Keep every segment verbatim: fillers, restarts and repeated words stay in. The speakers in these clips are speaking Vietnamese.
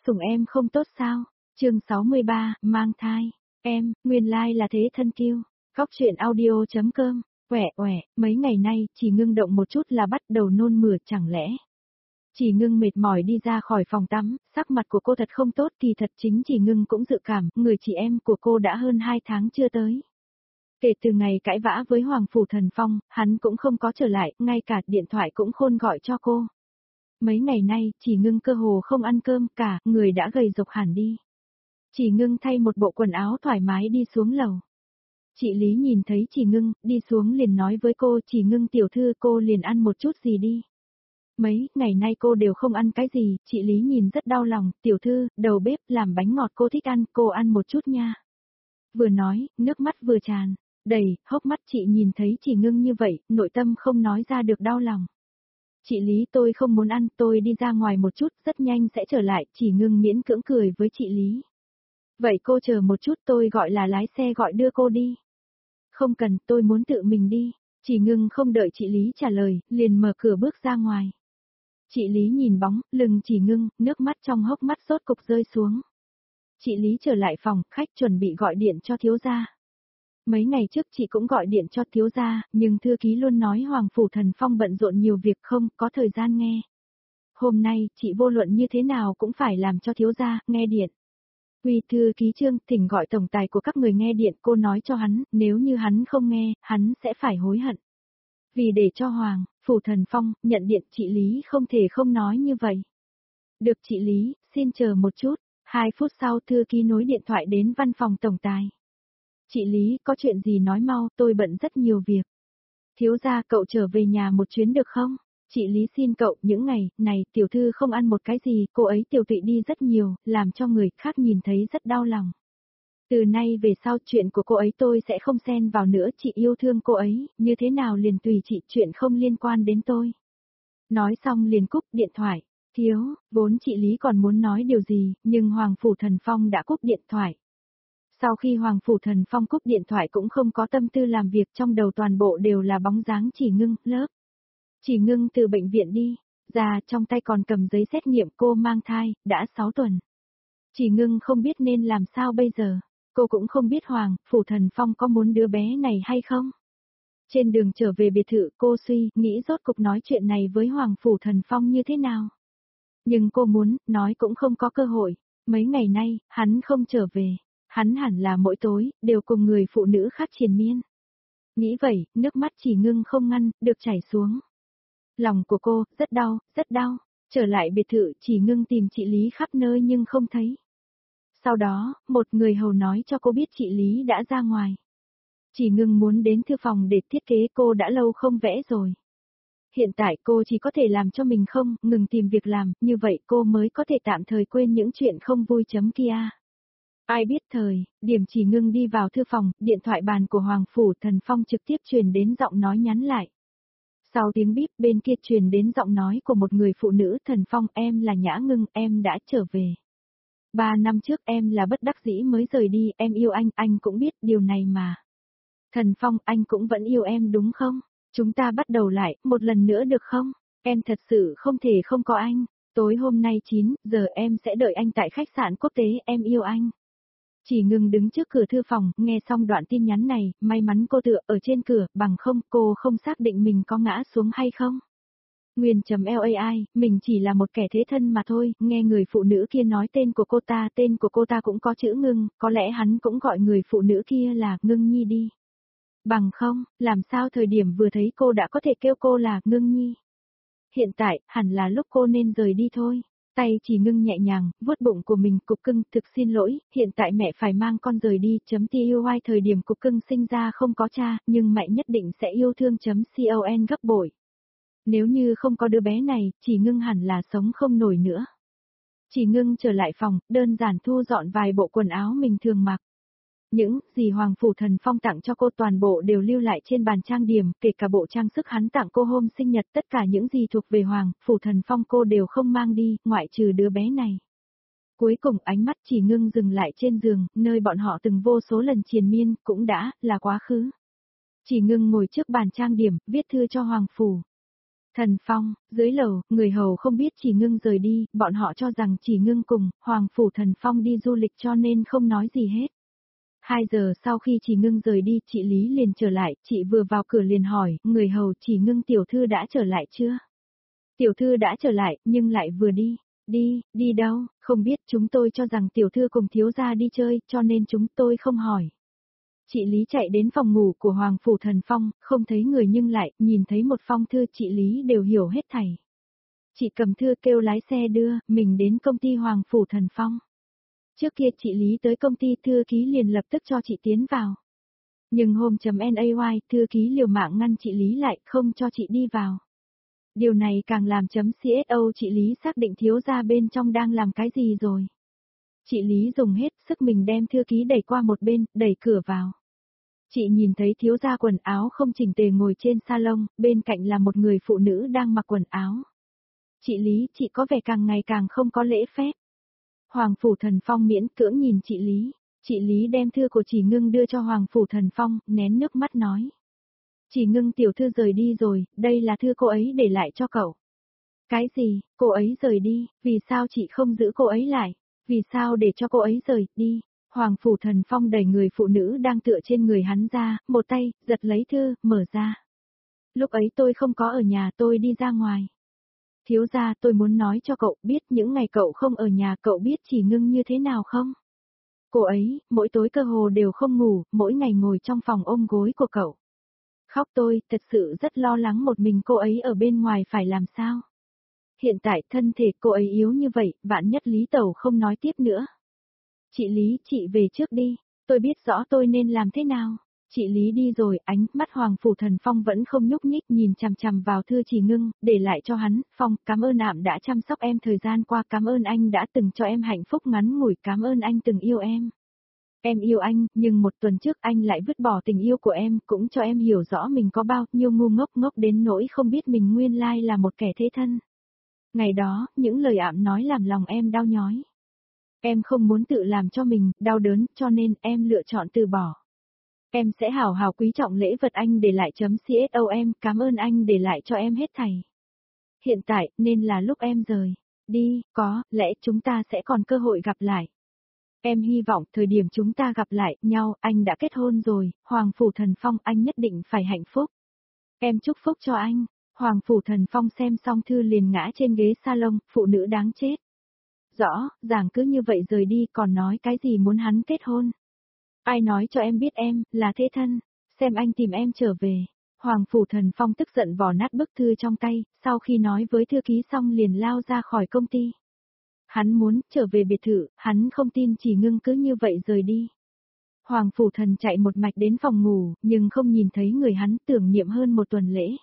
sủng em không tốt sao? Chương sáu mươi ba, mang thai. Em, nguyên lai like là thế thân kiêu. Góc truyện audio chấm com. Quẻ quẻ, mấy ngày nay, chỉ ngưng động một chút là bắt đầu nôn mửa chẳng lẽ. Chỉ ngưng mệt mỏi đi ra khỏi phòng tắm, sắc mặt của cô thật không tốt, kỳ thật chính chỉ ngưng cũng dự cảm, người chị em của cô đã hơn hai tháng chưa tới. Kể từ ngày cãi vã với Hoàng Phủ Thần Phong, hắn cũng không có trở lại, ngay cả điện thoại cũng khôn gọi cho cô. Mấy ngày nay, chỉ ngưng cơ hồ không ăn cơm cả, người đã gầy rộc hẳn đi. Chỉ ngưng thay một bộ quần áo thoải mái đi xuống lầu. Chị Lý nhìn thấy chị ngưng, đi xuống liền nói với cô, chỉ ngưng tiểu thư, cô liền ăn một chút gì đi. Mấy ngày nay cô đều không ăn cái gì, chị Lý nhìn rất đau lòng, tiểu thư, đầu bếp làm bánh ngọt cô thích ăn, cô ăn một chút nha. Vừa nói, nước mắt vừa tràn, đầy, hốc mắt chị nhìn thấy chỉ ngưng như vậy, nội tâm không nói ra được đau lòng. Chị Lý, tôi không muốn ăn, tôi đi ra ngoài một chút, rất nhanh sẽ trở lại, chỉ ngưng miễn cưỡng cười với chị Lý. Vậy cô chờ một chút, tôi gọi là lái xe gọi đưa cô đi. Không cần, tôi muốn tự mình đi. Chỉ ngưng không đợi chị Lý trả lời, liền mở cửa bước ra ngoài. Chị Lý nhìn bóng, lưng chỉ ngưng, nước mắt trong hốc mắt sốt cục rơi xuống. Chị Lý trở lại phòng, khách chuẩn bị gọi điện cho thiếu gia. Mấy ngày trước chị cũng gọi điện cho thiếu gia, nhưng thư ký luôn nói Hoàng Phủ Thần Phong bận rộn nhiều việc không có thời gian nghe. Hôm nay, chị vô luận như thế nào cũng phải làm cho thiếu gia nghe điện. Quy thư ký Trương, thỉnh gọi tổng tài của các người nghe điện, cô nói cho hắn, nếu như hắn không nghe, hắn sẽ phải hối hận. Vì để cho Hoàng Phủ Thần Phong nhận điện, chị Lý không thể không nói như vậy. Được chị Lý, xin chờ một chút. Hai phút sau thư ký nối điện thoại đến văn phòng tổng tài. Chị Lý, có chuyện gì nói mau, tôi bận rất nhiều việc. Thiếu gia, cậu trở về nhà một chuyến được không? Chị Lý xin cậu, những ngày này tiểu thư không ăn một cái gì, cô ấy tiểu tụy đi rất nhiều, làm cho người khác nhìn thấy rất đau lòng. Từ nay về sau chuyện của cô ấy tôi sẽ không xen vào nữa, chị yêu thương cô ấy, như thế nào liền tùy chị, chuyện không liên quan đến tôi. Nói xong liền cúp điện thoại. Thiếu, vốn chị Lý còn muốn nói điều gì, nhưng Hoàng Phủ Thần Phong đã cúp điện thoại. Sau khi Hoàng Phủ Thần Phong cúp điện thoại cũng không có tâm tư làm việc, trong đầu toàn bộ đều là bóng dáng chỉ ngưng, lớp. Chỉ ngưng từ bệnh viện đi, ra trong tay còn cầm giấy xét nghiệm cô mang thai, đã sáu tuần. Chỉ ngưng không biết nên làm sao bây giờ, cô cũng không biết Hoàng Phủ Thần Phong có muốn đứa bé này hay không. Trên đường trở về biệt thự cô suy nghĩ rốt cục nói chuyện này với Hoàng Phủ Thần Phong như thế nào. Nhưng cô muốn, nói cũng không có cơ hội, mấy ngày nay, hắn không trở về, hắn hẳn là mỗi tối, đều cùng người phụ nữ khác triền miên. Nghĩ vậy, nước mắt chỉ ngưng không ngăn, được chảy xuống. Lòng của cô, rất đau, rất đau, trở lại biệt thự chỉ ngưng tìm chị Lý khắp nơi nhưng không thấy. Sau đó, một người hầu nói cho cô biết chị Lý đã ra ngoài. Chỉ ngưng muốn đến thư phòng để thiết kế, cô đã lâu không vẽ rồi. Hiện tại cô chỉ có thể làm cho mình không ngừng tìm việc làm, như vậy cô mới có thể tạm thời quên những chuyện không vui chấm kia. Ai biết thời, điểm chỉ ngưng đi vào thư phòng, điện thoại bàn của Hoàng Phủ Thần Phong trực tiếp truyền đến giọng nói nhắn lại. Sau tiếng bíp bên kia truyền đến giọng nói của một người phụ nữ, Thần Phong, em là Nhã Ngưng, em đã trở về. Ba năm trước em là bất đắc dĩ mới rời đi, em yêu anh, anh cũng biết điều này mà. Thần Phong, anh cũng vẫn yêu em đúng không? Chúng ta bắt đầu lại, một lần nữa được không? Em thật sự không thể không có anh. Tối hôm nay chín giờ em sẽ đợi anh tại khách sạn quốc tế, em yêu anh. Chỉ ngừng đứng trước cửa thư phòng, nghe xong đoạn tin nhắn này, may mắn cô tựa ở trên cửa, bằng không cô không xác định mình có ngã xuống hay không. Nguyên.lai, mình chỉ là một kẻ thế thân mà thôi, nghe người phụ nữ kia nói tên của cô ta, tên của cô ta cũng có chữ ngưng, có lẽ hắn cũng gọi người phụ nữ kia là Ngưng Nhi đi. Bằng không, làm sao thời điểm vừa thấy cô đã có thể kêu cô là Ngưng Nhi. Hiện tại, hẳn là lúc cô nên rời đi thôi. Tay chỉ ngưng nhẹ nhàng, vuốt bụng của mình, cục cưng, thực xin lỗi, hiện tại mẹ phải mang con rời đi, chấm tuy thời điểm cục cưng sinh ra không có cha, nhưng mẹ nhất định sẽ yêu thương chấm con gấp bội. Nếu như không có đứa bé này, chỉ ngưng hẳn là sống không nổi nữa. Chỉ ngưng trở lại phòng, đơn giản thu dọn vài bộ quần áo mình thường mặc. Những gì Hoàng Phủ Thần Phong tặng cho cô toàn bộ đều lưu lại trên bàn trang điểm, kể cả bộ trang sức hắn tặng cô hôm sinh nhật, tất cả những gì thuộc về Hoàng Phủ Thần Phong cô đều không mang đi, ngoại trừ đứa bé này. Cuối cùng ánh mắt chỉ ngưng dừng lại trên giường, nơi bọn họ từng vô số lần triền miên, cũng đã là quá khứ. Chỉ ngưng ngồi trước bàn trang điểm, viết thư cho Hoàng Phủ. Thần Phong, dưới lầu, người hầu không biết Chỉ Ngưng rời đi, bọn họ cho rằng Chỉ Ngưng cùng Hoàng Phủ Thần Phong đi du lịch cho nên không nói gì hết. Hai giờ sau khi Chỉ Ngưng rời đi, chị Lý liền trở lại, chị vừa vào cửa liền hỏi, người hầu Chỉ Ngưng tiểu thư đã trở lại chưa? Tiểu thư đã trở lại, nhưng lại vừa đi. Đi, đi đâu, không biết, chúng tôi cho rằng tiểu thư cùng thiếu gia đi chơi, cho nên chúng tôi không hỏi. Chị Lý chạy đến phòng ngủ của Hoàng Phủ Thần Phong, không thấy người nhưng lại, nhìn thấy một phong thư chị Lý đều hiểu hết thảy. Chị cầm thư kêu lái xe đưa, mình đến công ty Hoàng Phủ Thần Phong. Trước kia chị Lý tới công ty thư ký liền lập tức cho chị tiến vào. Nhưng hôm chấm nay thư ký liều mạng ngăn chị Lý lại, không cho chị đi vào. Điều này càng làm chấm xê ét ô chị Lý xác định thiếu gia bên trong đang làm cái gì rồi. Chị Lý dùng hết sức mình đem thư ký đẩy qua một bên, đẩy cửa vào. Chị nhìn thấy thiếu gia quần áo không chỉnh tề ngồi trên salon, bên cạnh là một người phụ nữ đang mặc quần áo. Chị Lý, chị có vẻ càng ngày càng không có lễ phép. Hoàng Phủ Thần Phong miễn cưỡng nhìn chị Lý. Chị Lý đem thư của Chỉ Ngưng đưa cho Hoàng Phủ Thần Phong, nén nước mắt nói. Chỉ Ngưng tiểu thư rời đi rồi, đây là thư cô ấy để lại cho cậu. Cái gì, cô ấy rời đi, vì sao chị không giữ cô ấy lại? Vì sao để cho cô ấy rời đi? Hoàng Phủ Thần Phong đẩy người phụ nữ đang tựa trên người hắn ra, một tay, giật lấy thư, mở ra. Lúc ấy tôi không có ở nhà, tôi đi ra ngoài. Thiếu gia, tôi muốn nói cho cậu biết những ngày cậu không ở nhà, cậu biết Chỉ Ngưng như thế nào không? Cô ấy, mỗi tối cơ hồ đều không ngủ, mỗi ngày ngồi trong phòng ôm gối của cậu. Khóc tôi, thật sự rất lo lắng một mình cô ấy ở bên ngoài phải làm sao. Hiện tại thân thể cô ấy yếu như vậy, vạn nhất Lý Tẩu không nói tiếp nữa. Chị Lý, chị về trước đi, tôi biết rõ tôi nên làm thế nào. Chị Lý đi rồi, ánh mắt Hoàng Phủ Thần Phong vẫn không nhúc nhích nhìn chằm chằm vào thư Chỉ Ngưng, để lại cho hắn, Phong, cảm ơn ạm đã chăm sóc em thời gian qua, cảm ơn anh đã từng cho em hạnh phúc ngắn ngủi, cảm ơn anh từng yêu em. Em yêu anh, nhưng một tuần trước anh lại vứt bỏ tình yêu của em, cũng cho em hiểu rõ mình có bao nhiêu ngu ngốc ngốc đến nỗi không biết mình nguyên lai là một kẻ thế thân. Ngày đó, những lời ạm nói làm lòng em đau nhói. Em không muốn tự làm cho mình đau đớn, cho nên em lựa chọn từ bỏ. Em sẽ hào hào quý trọng lễ vật anh để lại chấm com, em cảm ơn anh để lại cho em hết thảy. Hiện tại, nên là lúc em rời đi, có lẽ chúng ta sẽ còn cơ hội gặp lại. Em hy vọng thời điểm chúng ta gặp lại nhau, anh đã kết hôn rồi, Hoàng Phủ Thần Phong, anh nhất định phải hạnh phúc. Em chúc phúc cho anh. Hoàng Phủ Thần Phong xem xong thư liền ngã trên ghế salon, phụ nữ đáng chết. Rõ, ràng cứ như vậy rời đi còn nói cái gì muốn hắn kết hôn. Ai nói cho em biết em, là thế thân, xem anh tìm em trở về. Hoàng Phủ Thần Phong tức giận vò nát bức thư trong tay, sau khi nói với thư ký xong liền lao ra khỏi công ty. Hắn muốn trở về biệt thự, hắn không tin Chỉ Ngưng cứ như vậy rời đi. Hoàng Phủ Thần chạy một mạch đến phòng ngủ, nhưng không nhìn thấy người hắn tưởng niệm hơn một tuần lễ.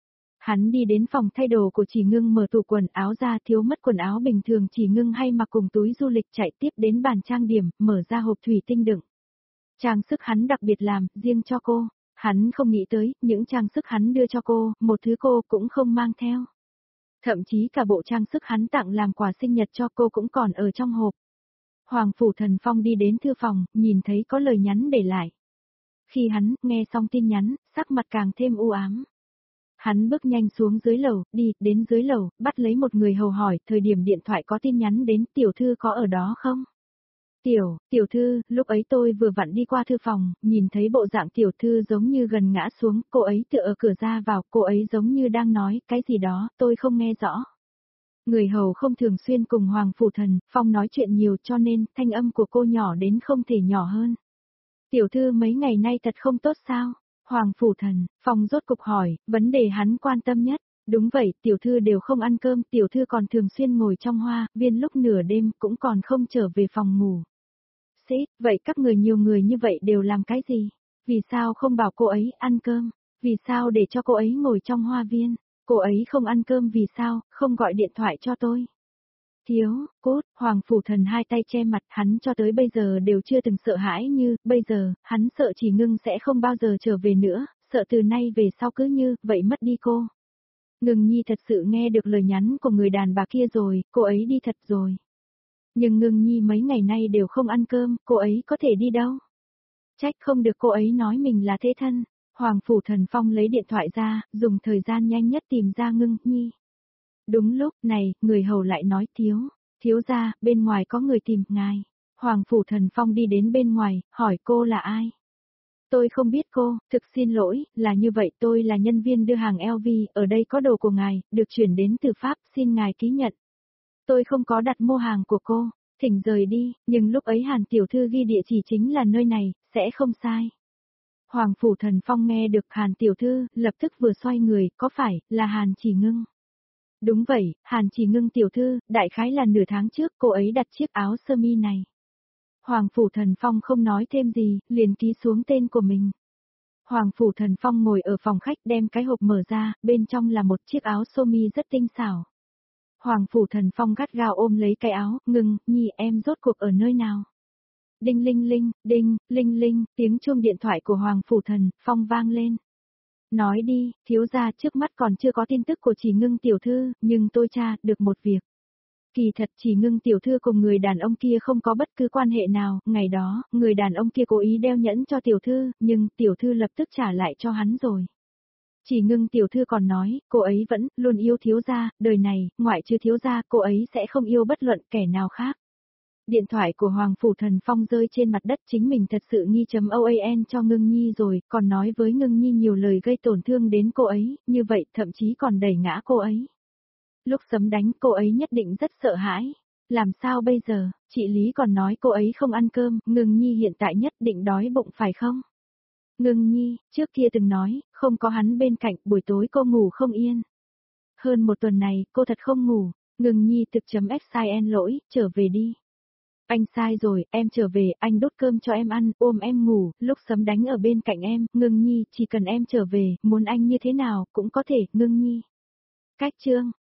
Hắn đi đến phòng thay đồ của Chỉ Ngưng mở tủ quần áo ra thiếu mất quần áo bình thường Chỉ Ngưng hay mặc cùng túi du lịch chạy tiếp đến bàn trang điểm, mở ra hộp thủy tinh đựng. Trang sức hắn đặc biệt làm, riêng cho cô. Hắn không nghĩ tới, những trang sức hắn đưa cho cô, một thứ cô cũng không mang theo. Thậm chí cả bộ trang sức hắn tặng làm quà sinh nhật cho cô cũng còn ở trong hộp. Hoàng Phủ Thần Phong đi đến thư phòng, nhìn thấy có lời nhắn để lại. Khi hắn nghe xong tin nhắn, sắc mặt càng thêm u ám. Hắn bước nhanh xuống dưới lầu, đi, đến dưới lầu, bắt lấy một người hầu hỏi, thời điểm điện thoại có tin nhắn đến, tiểu thư có ở đó không? Tiểu, tiểu thư, lúc ấy tôi vừa vặn đi qua thư phòng, nhìn thấy bộ dạng tiểu thư giống như gần ngã xuống, cô ấy tựa ở cửa ra vào, cô ấy giống như đang nói, cái gì đó, tôi không nghe rõ. Người hầu không thường xuyên cùng Hoàng Phủ Thần Phong nói chuyện nhiều cho nên, thanh âm của cô nhỏ đến không thể nhỏ hơn. Tiểu thư mấy ngày nay thật không tốt sao? Hoàng Phủ Thần Phong rốt cục hỏi, vấn đề hắn quan tâm nhất. Đúng vậy, tiểu thư đều không ăn cơm, tiểu thư còn thường xuyên ngồi trong hoa, viên lúc nửa đêm cũng còn không trở về phòng ngủ. Xít, vậy các người nhiều người như vậy đều làm cái gì? Vì sao không bảo cô ấy ăn cơm? Vì sao để cho cô ấy ngồi trong hoa viên? Cô ấy không ăn cơm vì sao, không gọi điện thoại cho tôi? Thiếu, cốt, Hoàng Phủ Thần hai tay che mặt, hắn cho tới bây giờ đều chưa từng sợ hãi như, bây giờ, hắn sợ Chỉ Ngưng sẽ không bao giờ trở về nữa, sợ từ nay về sau cứ như, vậy mất đi cô. Ngưng Nhi thật sự nghe được lời nhắn của người đàn bà kia rồi, cô ấy đi thật rồi. Nhưng Ngưng Nhi mấy ngày nay đều không ăn cơm, cô ấy có thể đi đâu? Trách không được cô ấy nói mình là thế thân. Hoàng Phủ Thần Phong lấy điện thoại ra, dùng thời gian nhanh nhất tìm ra Ngưng Nhi. Đúng lúc này, người hầu lại nói thiếu, thiếu gia, bên ngoài có người tìm ngài. Hoàng Phủ Thần Phong đi đến bên ngoài, hỏi cô là ai? Tôi không biết cô, thực xin lỗi, là như vậy tôi là nhân viên đưa hàng lờ vê, ở đây có đồ của ngài, được chuyển đến từ Pháp, xin ngài ký nhận. Tôi không có đặt mua hàng của cô, thỉnh rời đi, nhưng lúc ấy Hàn Tiểu Thư ghi địa chỉ chính là nơi này, sẽ không sai. Hoàng Phủ Thần Phong nghe được Hàn Tiểu Thư, lập tức vừa xoay người, có phải, là Hàn Chỉ Ngưng. Đúng vậy, Hàn Chỉ Ngưng Tiểu Thư, đại khái là nửa tháng trước cô ấy đặt chiếc áo sơ mi này. Hoàng Phủ Thần Phong không nói thêm gì, liền ký xuống tên của mình. Hoàng Phủ Thần Phong ngồi ở phòng khách đem cái hộp mở ra, bên trong là một chiếc áo sơ mi rất tinh xảo. Hoàng Phủ Thần Phong gắt gao ôm lấy cái áo, Ngưng Nhi em rốt cuộc ở nơi nào? Đinh linh linh, đinh, linh linh, tiếng chuông điện thoại của Hoàng Phủ Thần Phong vang lên. Nói đi, thiếu gia trước mắt còn chưa có tin tức của Chỉ Ngưng Tiểu Thư, nhưng tôi tra được một việc. Kỳ thật Chỉ Ngưng Tiểu Thư cùng người đàn ông kia không có bất cứ quan hệ nào, ngày đó, người đàn ông kia cố ý đeo nhẫn cho Tiểu Thư, nhưng Tiểu Thư lập tức trả lại cho hắn rồi. Chỉ Ngưng Tiểu Thư còn nói, cô ấy vẫn luôn yêu thiếu gia, đời này, ngoại trừ thiếu gia, cô ấy sẽ không yêu bất luận kẻ nào khác. Điện thoại của Hoàng Phủ Thần Phong rơi trên mặt đất, chính mình thật sự nghi chấm oan cho Ngưng Nhi rồi, còn nói với Ngưng Nhi nhiều lời gây tổn thương đến cô ấy, như vậy thậm chí còn đẩy ngã cô ấy. Lúc sấm đánh cô ấy nhất định rất sợ hãi. Làm sao bây giờ, chị Lý còn nói cô ấy không ăn cơm, Ngưng Nhi hiện tại nhất định đói bụng phải không? Ngưng Nhi, trước kia từng nói, không có hắn bên cạnh, buổi tối cô ngủ không yên. Hơn một tuần này, cô thật không ngủ, Ngưng Nhi thực chấm xin lỗi, trở về đi. Anh sai rồi, em trở về, anh đốt cơm cho em ăn, ôm em ngủ, lúc sấm đánh ở bên cạnh em, Ngưng Nhi, chỉ cần em trở về, muốn anh như thế nào, cũng có thể, Ngưng Nhi. Cách chương